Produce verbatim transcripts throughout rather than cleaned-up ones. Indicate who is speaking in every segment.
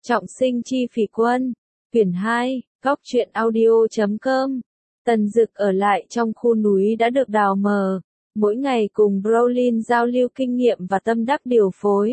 Speaker 1: Trọng sinh chi phỉ quân, quyển hai, góc truyện audio chấm com. Tần Dực ở lại trong khu núi đã được đào mờ, mỗi ngày cùng Brolin giao lưu kinh nghiệm và tâm đắc điều phối.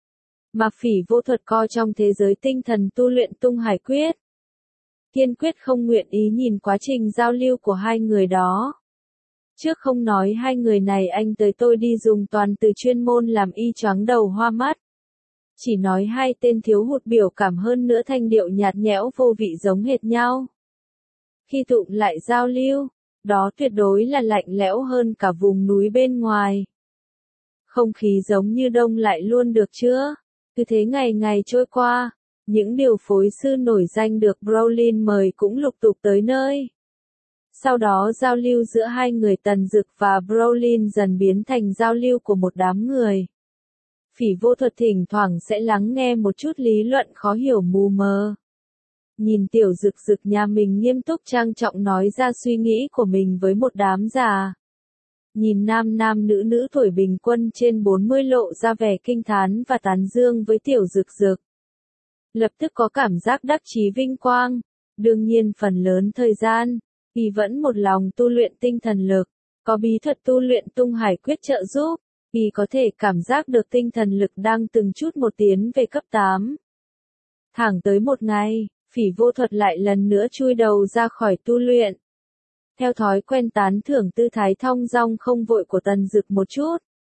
Speaker 1: Mà Phỉ Vô Thuật co trong thế giới tinh thần tu luyện tung hải quyết. Kiên quyết không nguyện ý nhìn quá trình giao lưu của hai người đó. Trước không nói hai người này anh tới tôi đi dùng toàn từ chuyên môn làm y choáng đầu hoa mắt. Chỉ nói hai tên thiếu hụt biểu cảm hơn nữa thanh điệu nhạt nhẽo vô vị giống hệt nhau. Khi tụm lại giao lưu, đó tuyệt đối là lạnh lẽo hơn cả vùng núi bên ngoài. Không khí giống như đông lại luôn được chưa? Cứ thế ngày ngày trôi qua, những điều phối sư nổi danh được Brolin mời cũng lục tục tới nơi. Sau đó giao lưu giữa hai người Tần Dực và Brolin dần biến thành giao lưu của một đám người. Phỉ Vô Thuật thỉnh thoảng sẽ lắng nghe một chút lý luận khó hiểu mù mờ. Nhìn tiểu Dực Dực nhà mình nghiêm túc trang trọng nói ra suy nghĩ của mình với một đám già. Nhìn nam nam nữ nữ tuổi bình quân trên bốn mươi lộ ra vẻ kinh thán và tán dương với tiểu Dực Dực. Lập tức có cảm giác đắc chí vinh quang, đương nhiên phần lớn thời gian, y vẫn một lòng tu luyện tinh thần lực, có bí thuật tu luyện tung hải quyết trợ giúp. Y có thể cảm giác được tinh thần lực đang từng chút một tiến về cấp tám. Thẳng tới một ngày, Phỉ Vô Thuật lại lần nữa chui đầu ra khỏi tu luyện. Theo thói quen tán thưởng tư thái thong dong không vội của Tần Dực một chút.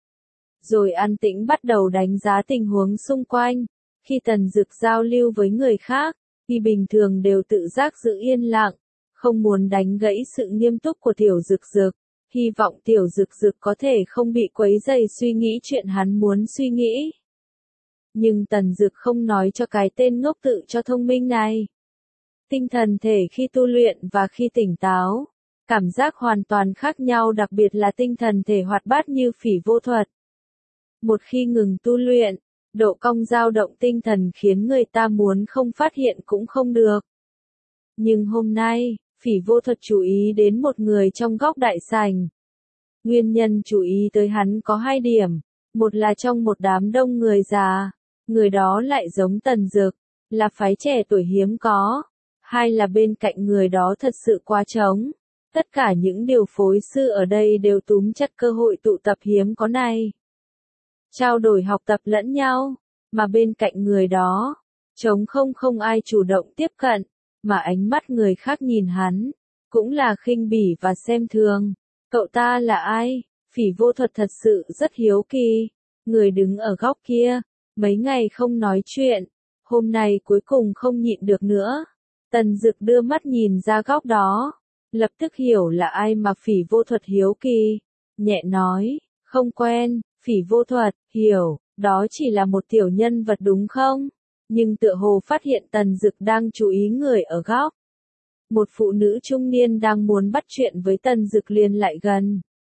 Speaker 1: Rồi an tĩnh bắt đầu đánh giá tình huống xung quanh. Khi Tần Dực giao lưu với người khác, y bình thường đều tự giác giữ yên lặng, không muốn đánh gãy sự nghiêm túc của tiểu Dực Dực. Hy vọng tiểu Dực Dực có thể không bị quấy rầy suy nghĩ chuyện hắn muốn suy nghĩ. Nhưng Tần Dực không nói cho cái tên ngốc tự cho thông minh này. Tinh thần thể khi tu luyện và khi tỉnh táo, cảm giác hoàn toàn khác nhau, đặc biệt là tinh thần thể hoạt bát như Phỉ Vô Thuật. Một khi ngừng tu luyện, độ cong dao động tinh thần khiến người ta muốn không phát hiện cũng không được. Nhưng hôm nay, Phỉ Vô Thuật chú ý đến một người trong góc đại sảnh. Nguyên nhân chú ý tới hắn có hai điểm, một là trong một đám đông người già, người đó lại giống Tần Dực, là phái trẻ tuổi hiếm có, hai là bên cạnh người đó thật sự quá trống. Tất cả những điều phối sư ở đây đều túm chặt cơ hội tụ tập hiếm có này. Trao đổi học tập lẫn nhau, mà bên cạnh người đó, trống không không ai chủ động tiếp cận. Mà ánh mắt người khác nhìn hắn, cũng là khinh bỉ và xem thường. Cậu ta là ai? Phỉ Vô Thuật thật sự rất hiếu kỳ. Người đứng ở góc kia, mấy ngày không nói chuyện, hôm nay cuối cùng không nhịn được nữa. Tần Dực đưa mắt nhìn ra góc đó, lập tức hiểu là ai mà Phỉ Vô Thuật hiếu kỳ. Nhẹ nói, không quen. Phỉ Vô Thuật, hiểu, đó chỉ là một tiểu nhân vật đúng không? Nhưng tựa hồ phát hiện Tần Dực đang chú ý người ở góc. Một phụ nữ trung niên đang muốn bắt chuyện với Tần Dực liền lại gần.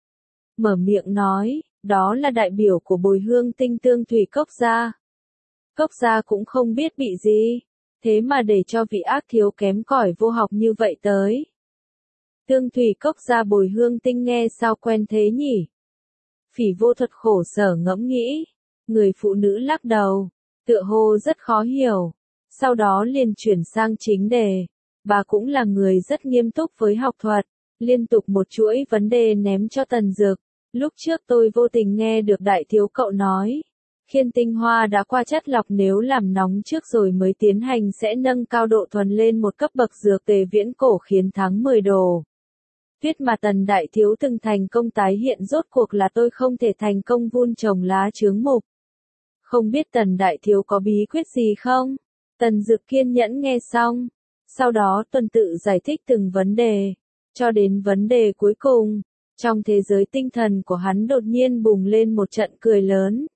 Speaker 1: Mở miệng nói, đó là đại biểu của Bồi Hương Tinh Tương Thủy Cốc gia. Cốc gia cũng không biết bị gì, thế mà để cho vị ác thiếu kém cỏi vô học như vậy tới. Tương Thủy Cốc gia Bồi Hương Tinh nghe sao quen thế nhỉ? Phỉ Vô Thuật khổ sở ngẫm nghĩ, người phụ nữ lắc đầu. Tựa hồ rất khó hiểu, sau đó liền chuyển sang chính đề. Bà cũng là người rất nghiêm túc với học thuật, liên tục một chuỗi vấn đề ném cho Tần Dực. Lúc trước tôi vô tình nghe được đại thiếu cậu nói, khiên tinh hoa đã qua chất lọc nếu làm nóng trước rồi mới tiến hành sẽ nâng cao độ thuần lên một cấp bậc dược tề viễn cổ khiến thắng mười đồ. Tuyết mà Tần đại thiếu từng thành công tái hiện rốt cuộc là tôi không thể thành công vun trồng lá chướng mục. Không biết Tần đại thiếu có bí quyết gì không? Tần Dực kiên nhẫn nghe xong, sau đó tuần tự giải thích từng vấn đề, cho đến vấn đề cuối cùng. Trong thế giới tinh thần của hắn đột nhiên bùng lên một trận cười lớn.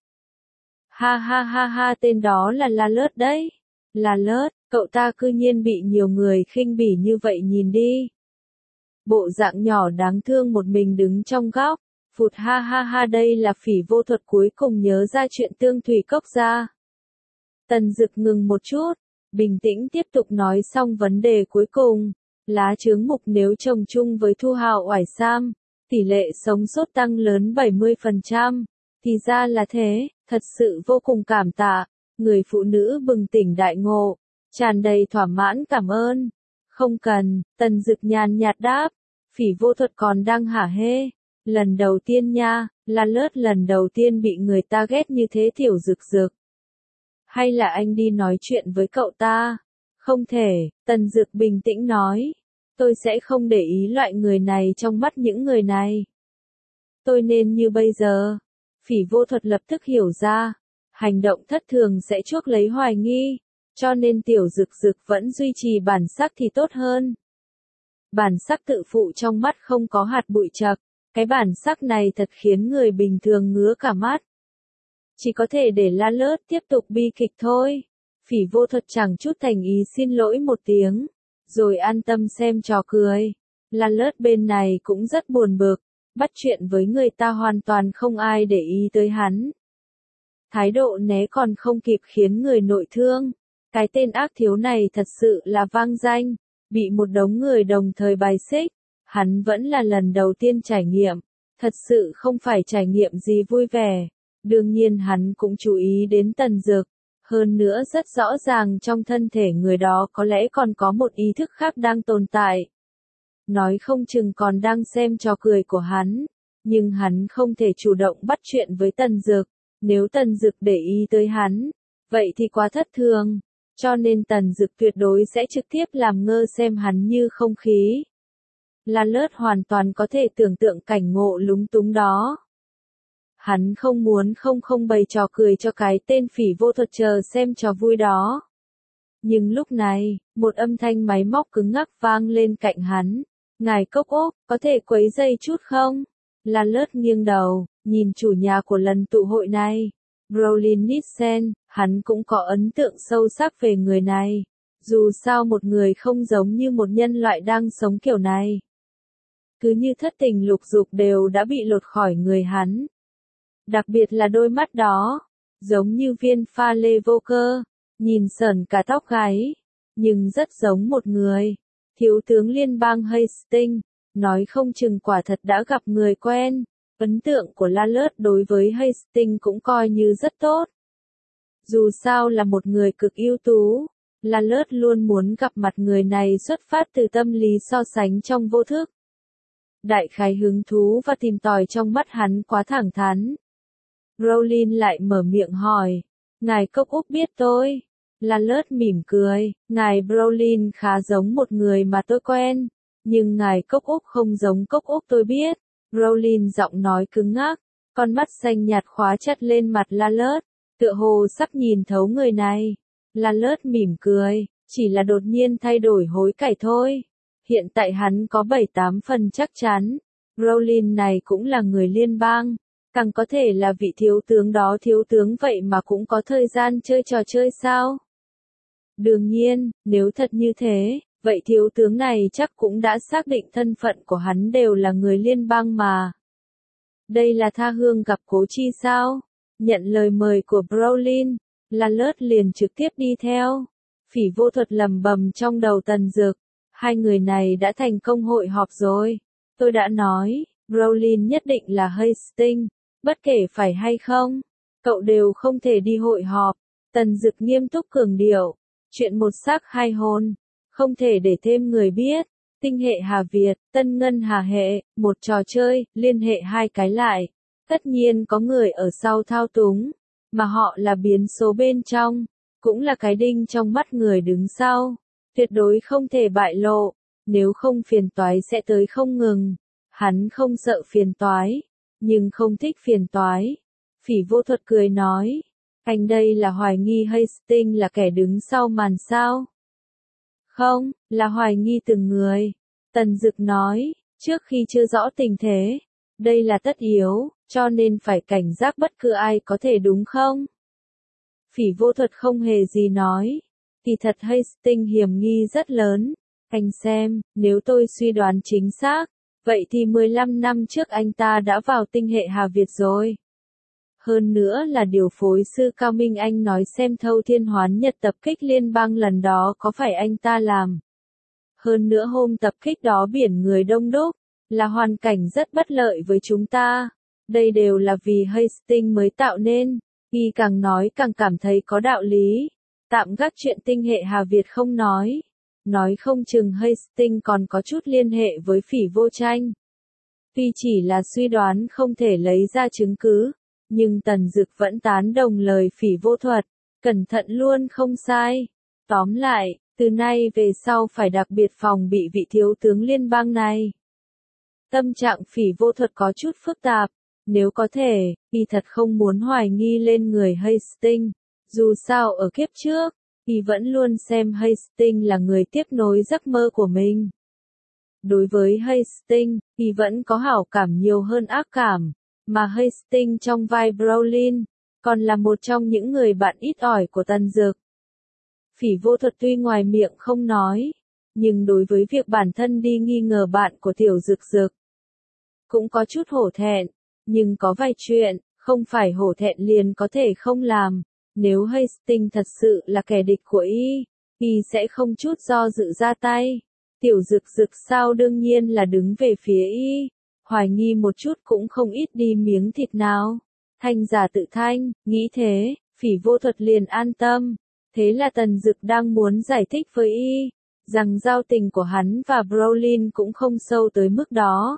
Speaker 1: Ha ha ha ha, tên đó là La Lớt đấy. La Lớt, cậu ta cư nhiên bị nhiều người khinh bỉ như vậy, nhìn đi. Bộ dạng nhỏ đáng thương một mình đứng trong góc. Phụt ha ha ha, đây là Phỉ Vô Thuật cuối cùng nhớ ra chuyện Tương Thủy Cốc gia. Tần Dực ngừng một chút, bình tĩnh tiếp tục nói xong vấn đề cuối cùng. Lá chướng mục nếu trồng chung với thu hào oải sam, tỷ lệ sống sót tăng lớn bảy mươi phần trăm. Thì ra là thế, thật sự vô cùng cảm tạ. Người phụ nữ bừng tỉnh đại ngộ, tràn đầy thỏa mãn cảm ơn. Không cần, Tần Dực nhàn nhạt đáp. Phỉ Vô Thuật còn đang hả hê. Lần đầu tiên nha, La Lướt lần đầu tiên bị người ta ghét như thế Tiểu Dực Dực. Hay là anh đi nói chuyện với cậu ta? Không thể, Tần Dực bình tĩnh nói. Tôi sẽ không để ý loại người này trong mắt những người này. Tôi nên như bây giờ. Phỉ Vô Thuật lập tức hiểu ra. Hành động thất thường sẽ chuốc lấy hoài nghi. Cho nên Tiểu Dực Dực vẫn duy trì bản sắc thì tốt hơn. Bản sắc tự phụ trong mắt không có hạt bụi chật. Cái bản sắc này thật khiến người bình thường ngứa cả mắt. Chỉ có thể để La Lướt tiếp tục bi kịch thôi. Phỉ Vô Thuật chẳng chút thành ý xin lỗi một tiếng. Rồi an tâm xem trò cười. La Lướt bên này cũng rất buồn bực. Bắt chuyện với người ta hoàn toàn không ai để ý tới hắn. Thái độ né còn không kịp khiến người nội thương. Cái tên ác thiếu này thật sự là vang danh. Bị một đống người đồng thời bài xích. Hắn vẫn là lần đầu tiên trải nghiệm. Thật sự không phải trải nghiệm gì vui vẻ. Đương nhiên hắn cũng chú ý đến Tần Dực. Hơn nữa rất rõ ràng trong thân thể người đó có lẽ còn có một ý thức khác đang tồn tại. Nói không chừng còn đang xem trò cười của hắn. Nhưng hắn không thể chủ động bắt chuyện với Tần Dực. Nếu Tần Dực để ý tới hắn, vậy thì quá thất thường. Cho nên Tần Dực tuyệt đối sẽ trực tiếp làm ngơ xem hắn như không khí. La Lướt hoàn toàn có thể tưởng tượng cảnh ngộ lúng túng đó. Hắn không muốn không không bày trò cười cho cái tên Phỉ Vô Thuật chờ xem trò vui đó. Nhưng lúc này, một âm thanh máy móc cứng ngắc vang lên cạnh hắn. Ngài Cốc Ốc, có thể quấy giây chút không? La Lướt nghiêng đầu, nhìn chủ nhà của lần tụ hội này. Brolin Nielsen, hắn cũng có ấn tượng sâu sắc về người này. Dù sao một người không giống như một nhân loại đang sống kiểu này. Cứ như thất tình lục dục đều đã bị lột khỏi người hắn. Đặc biệt là đôi mắt đó, giống như viên pha lê vô cơ, nhìn sởn cả tóc gáy, nhưng rất giống một người. Thiếu tướng liên bang Hastings, nói không chừng quả thật đã gặp người quen. Ấn tượng của La Lướt đối với Hastings cũng coi như rất tốt. Dù sao là một người cực ưu tú, La Lướt luôn muốn gặp mặt người này xuất phát từ tâm lý so sánh trong vô thức. Đại khái hứng thú và tìm tòi trong mắt hắn quá thẳng thắn. Brolin lại mở miệng hỏi, ngài Cốc Úc biết tôi. La Lướt mỉm cười, ngài Brolin khá giống một người mà tôi quen, nhưng ngài Cốc Úc không giống Cốc Úc tôi biết. Brolin giọng nói cứng ngắc, con mắt xanh nhạt khóa chặt lên mặt La Lướt, tựa hồ sắp nhìn thấu người này. La Lướt mỉm cười, chỉ là đột nhiên thay đổi hối cải thôi. Hiện tại hắn có bảy tám phần chắc chắn, Brolin này cũng là người liên bang, càng có thể là vị thiếu tướng đó thiếu tướng vậy mà cũng có thời gian chơi trò chơi sao? Đương nhiên, nếu thật như thế, vậy thiếu tướng này chắc cũng đã xác định thân phận của hắn đều là người liên bang mà. Đây là tha hương gặp cố chi sao? Nhận lời mời của Brolin, La Lướt liền trực tiếp đi theo. Phỉ Vô Thuật lầm bầm trong đầu Tần Dực. Hai người này đã thành công hội họp rồi. Tôi đã nói, Brolin nhất định là Hastings, bất kể phải hay không, cậu đều không thể đi hội họp. Tần Dực nghiêm túc cường điệu, chuyện một xác hai hồn, không thể để thêm người biết. Tinh hệ Hà Việt, Tân Ngân Hà hệ, một trò chơi, liên hệ hai cái lại. Tất nhiên có người ở sau thao túng, mà họ là biến số bên trong, cũng là cái đinh trong mắt người đứng sau. Tuyệt đối không thể bại lộ, nếu không phiền toái sẽ tới không ngừng. Hắn không sợ phiền toái, nhưng không thích phiền toái. Phỉ Vô Thuật cười nói, anh đây là hoài nghi Hastings là kẻ đứng sau màn sao? Không, là hoài nghi từng người. Tần Dực nói, trước khi chưa rõ tình thế, đây là tất yếu, cho nên phải cảnh giác bất cứ ai có thể đúng không? Phỉ Vô Thuật không hề gì nói. Kỳ thật Hastings hiểm nghi rất lớn. Anh xem, nếu tôi suy đoán chính xác, vậy thì mười lăm năm trước anh ta đã vào tinh hệ Hà Việt rồi. Hơn nữa là điều phối sư Cao Minh Anh nói xem thâu thiên hoán nhật tập kích liên bang lần đó có phải anh ta làm. Hơn nữa hôm tập kích đó biển người đông đúc, là hoàn cảnh rất bất lợi với chúng ta. Đây đều là vì Hastings mới tạo nên. Y càng nói càng cảm thấy có đạo lý. Tạm gác chuyện tinh hệ Hà Việt không nói. Nói không chừng Hastings còn có chút liên hệ với Phỉ Vô Tranh. Tuy chỉ là suy đoán không thể lấy ra chứng cứ, nhưng Tần Dực vẫn tán đồng lời Phỉ Vô Thuật. Cẩn thận luôn không sai. Tóm lại, từ nay về sau phải đặc biệt phòng bị vị thiếu tướng liên bang này. Tâm trạng Phỉ Vô Thuật có chút phức tạp. Nếu có thể, y thật không muốn hoài nghi lên người Hastings. Dù sao ở kiếp trước, y vẫn luôn xem Hastings là người tiếp nối giấc mơ của mình. Đối với Hastings, y vẫn có hảo cảm nhiều hơn ác cảm, mà Hastings trong vai Brolin, còn là một trong những người bạn ít ỏi của Tần Dực. Phỉ Vô Thuật tuy ngoài miệng không nói, nhưng đối với việc bản thân đi nghi ngờ bạn của Tiểu Dực Dực, cũng có chút hổ thẹn, nhưng có vài chuyện, không phải hổ thẹn liền có thể không làm. Nếu Hastings thật sự là kẻ địch của y, y sẽ không chút do dự ra tay. Tiểu Dực Dực sao đương nhiên là đứng về phía y, hoài nghi một chút cũng không ít đi miếng thịt nào. Thanh giả tự thanh, nghĩ thế, Phỉ Vô Thuật liền an tâm. Thế là Tần Dực đang muốn giải thích với y, rằng giao tình của hắn và Brolin cũng không sâu tới mức đó.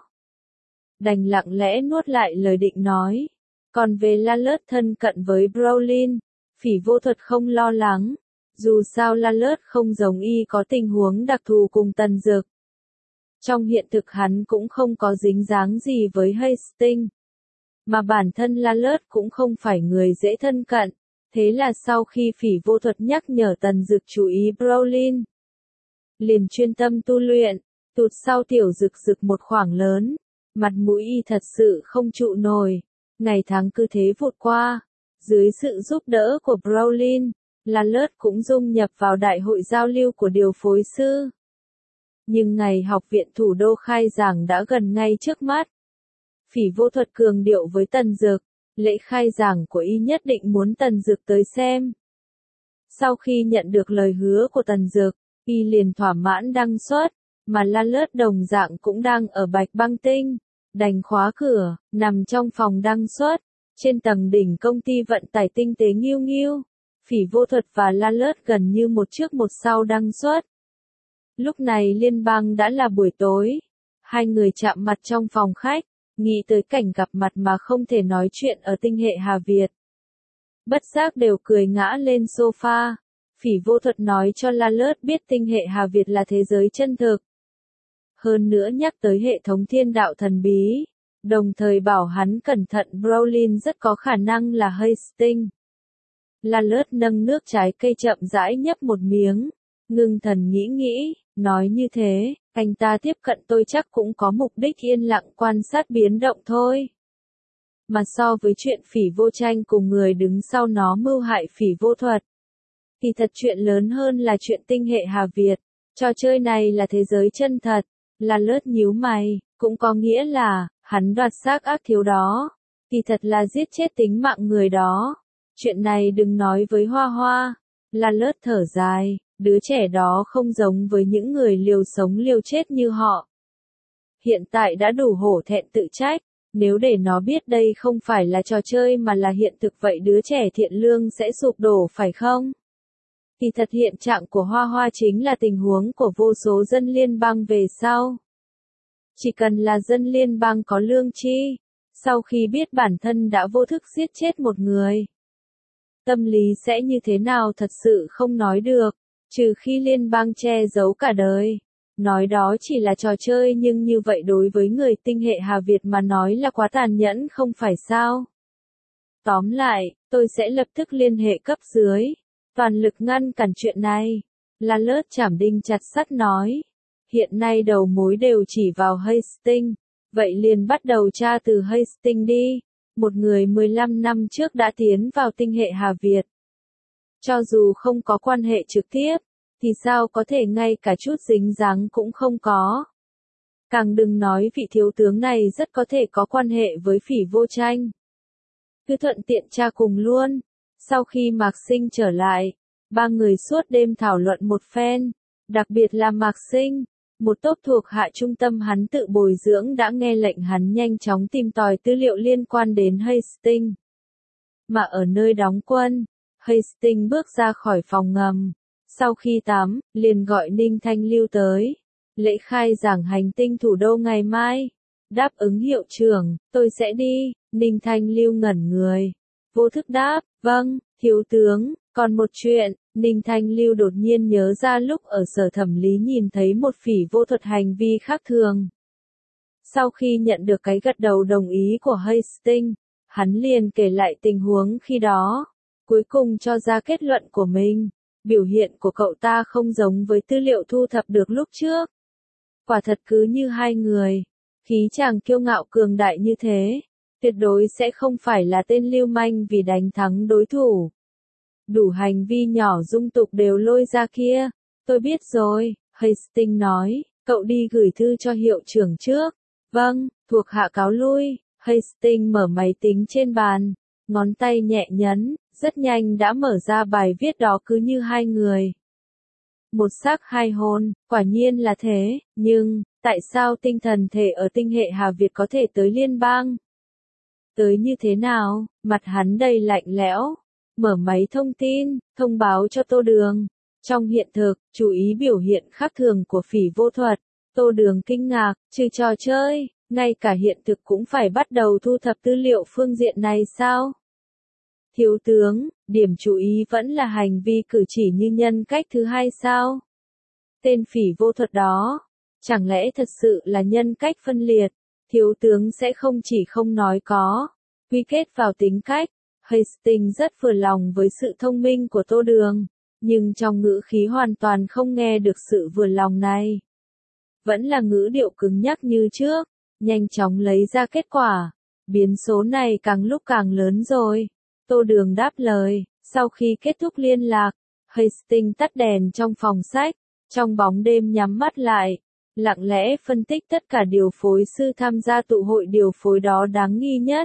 Speaker 1: Đành lặng lẽ nuốt lại lời định nói. Còn về La Lớt thân cận với Brolin, Phỉ Vô Thuật không lo lắng. Dù sao La Lớt không giống y có tình huống đặc thù cùng Tần Dực. Trong hiện thực hắn cũng không có dính dáng gì với Hastings. Mà bản thân La Lớt cũng không phải người dễ thân cận. Thế là sau khi Phỉ Vô Thuật nhắc nhở Tần Dực chú ý Brolin, liền chuyên tâm tu luyện, tụt sau Tiểu Dực Dực một khoảng lớn. Mặt mũi y thật sự không trụ nổi. Ngày tháng cứ thế vụt qua. Dưới sự giúp đỡ của Brolin, La Lớt cũng dung nhập vào đại hội giao lưu của điều phối sư. Nhưng ngày học viện thủ đô khai giảng đã gần ngay trước mắt. Phỉ Vô Thuật cường điệu với Tần Dực, lễ khai giảng của y nhất định muốn Tần Dực tới xem. Sau khi nhận được lời hứa của Tần Dực, y liền thỏa mãn đăng xuất, mà La Lớt đồng dạng cũng đang ở Bạch Băng Tinh, đành khóa cửa, nằm trong phòng đăng xuất. Trên tầng đỉnh công ty vận tải tinh tế Nghiêu Nghiêu, Phỉ Vô Thuật và La Lớt gần như một trước một sau đăng xuất. Lúc này liên bang đã là buổi tối, hai người chạm mặt trong phòng khách, nghĩ tới cảnh gặp mặt mà không thể nói chuyện ở tinh hệ Hà Việt. Bất giác đều cười ngã lên sofa. Phỉ Vô Thuật nói cho La Lớt biết tinh hệ Hà Việt là thế giới chân thực. Hơn nữa nhắc tới hệ thống thiên đạo thần bí, đồng thời bảo hắn cẩn thận Brolin rất có khả năng là Hastings. La Lớt nâng nước trái cây chậm rãi nhấp một miếng, ngưng thần nghĩ nghĩ, nói như thế, anh ta tiếp cận tôi chắc cũng có mục đích yên lặng quan sát biến động thôi. Mà so với chuyện Phỉ Vô Tranh cùng người đứng sau nó mưu hại Phỉ Vô Thuật, thì thật chuyện lớn hơn là chuyện tinh hệ Hà Việt. Trò chơi này là thế giới chân thật. La Lớt nhíu mày, cũng có nghĩa là, hắn đoạt xác ác thiếu đó, thì thật là giết chết tính mạng người đó. Chuyện này đừng nói với Hoa Hoa. La Lớt thở dài, đứa trẻ đó không giống với những người liều sống liều chết như họ. Hiện tại đã đủ hổ thẹn tự trách, nếu để nó biết đây không phải là trò chơi mà là hiện thực vậy đứa trẻ thiện lương sẽ sụp đổ phải không? Thì thật hiện trạng của Hoa Hoa chính là tình huống của vô số dân liên bang về sau. Chỉ cần là dân liên bang có lương tri, sau khi biết bản thân đã vô thức giết chết một người, tâm lý sẽ như thế nào thật sự không nói được, trừ khi liên bang che giấu cả đời. Nói đó chỉ là trò chơi nhưng như vậy đối với người tinh hệ Hà Việt mà nói là quá tàn nhẫn không phải sao? Tóm lại, tôi sẽ lập tức liên hệ cấp dưới, toàn lực ngăn cản chuyện này. La Lớt chảm đinh chặt sắt nói. Hiện nay đầu mối đều chỉ vào Hastings, vậy liền bắt đầu tra từ Hastings đi. Một người mười lăm năm trước đã tiến vào tinh hệ Hà Việt. Cho dù không có quan hệ trực tiếp, thì sao có thể ngay cả chút dính dáng cũng không có. Càng đừng nói vị thiếu tướng này rất có thể có quan hệ với Phỉ Vô Tranh. Cứ thuận tiện tra cùng luôn. Sau khi Mạc Sinh trở lại, ba người suốt đêm thảo luận một phen, đặc biệt là Mạc Sinh, một tốp thuộc hạ trung tâm hắn tự bồi dưỡng đã nghe lệnh hắn nhanh chóng tìm tòi tư liệu liên quan đến Hastings. mà ở nơi đóng quân. Hastings bước ra khỏi phòng ngầm. Sau khi tắm, liền gọi Ninh Thanh Lưu tới. Lễ khai giảng hành tinh thủ đô ngày mai. Đáp ứng hiệu trưởng, tôi sẽ đi. Ninh Thanh Lưu ngẩn người. Vô thức đáp, vâng, thiếu tướng. Còn một chuyện, Ninh Thanh Lưu đột nhiên nhớ ra lúc ở sở thẩm lý nhìn thấy một phỉ vô thuật hành vi khác thường. Sau khi nhận được cái gật đầu đồng ý của Hastings, hắn liền kể lại tình huống khi đó. Cuối cùng cho ra kết luận của mình. Biểu hiện của cậu ta không giống với tư liệu thu thập được lúc trước. Quả thật cứ như hai người. Khí chàng kiêu ngạo cường đại như thế, tuyệt đối sẽ không phải là tên lưu manh vì đánh thắng đối thủ. Đủ hành vi nhỏ dung tục đều lôi ra kia. Tôi biết rồi, Hastings nói, cậu đi gửi thư cho hiệu trưởng trước. Vâng, thuộc hạ cáo lui. Hastings mở máy tính trên bàn, ngón tay nhẹ nhấn, rất nhanh đã mở ra bài viết đó cứ như hai người. Một xác hai hồn, quả nhiên là thế, nhưng, tại sao tinh thần thể ở tinh hệ Hà Việt có thể tới liên bang? Tới như thế nào? Mặt hắn đầy lạnh lẽo. Mở máy thông tin, thông báo cho Tô Đường. Trong hiện thực, chú ý biểu hiện khác thường của phỉ vô thuật. Tô Đường kinh ngạc, trừ trò chơi, ngay cả hiện thực cũng phải bắt đầu thu thập tư liệu phương diện này sao? Thiếu tướng, điểm chú ý vẫn là hành vi cử chỉ như nhân cách thứ hai sao? Tên phỉ vô thuật đó, chẳng lẽ thật sự là nhân cách phân liệt? Thiếu tướng sẽ không chỉ không nói có, quy kết vào tính cách. Hastings rất vừa lòng với sự thông minh của Tô Đường, nhưng trong ngữ khí hoàn toàn không nghe được sự vừa lòng này. Vẫn là ngữ điệu cứng nhắc như trước, nhanh chóng lấy ra kết quả. Biến số này càng lúc càng lớn rồi. Tô Đường đáp lời, sau khi kết thúc liên lạc, Hastings tắt đèn trong phòng sách, trong bóng đêm nhắm mắt lại, lặng lẽ phân tích tất cả điều phối sư tham gia tụ hội điều phối đó đáng nghi nhất.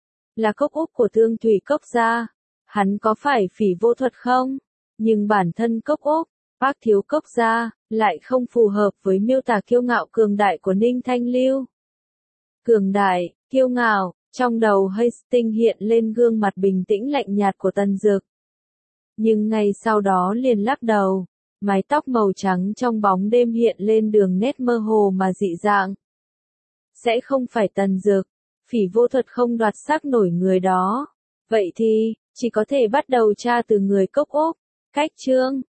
Speaker 1: Là Cốc Úc của Thương Thủy Cốc gia. Hắn có phải phỉ vô thuật không? Nhưng bản thân Cốc Úc, bác thiếu Cốc gia, lại không phù hợp với miêu tả kiêu ngạo cường đại của Ninh Thanh Lưu. Cường đại, kiêu ngạo, trong đầu Hastings hiện lên gương mặt bình tĩnh lạnh nhạt của Tần Dực. Nhưng ngay sau đó liền lắc đầu, mái tóc màu trắng trong bóng đêm hiện lên đường nét mơ hồ mà dị dạng. Sẽ không phải Tần Dực, phỉ vô thuật không đoạt xác nổi người đó. Vậy thì, chỉ có thể bắt đầu tra từ người Cốc Úc. Cách chương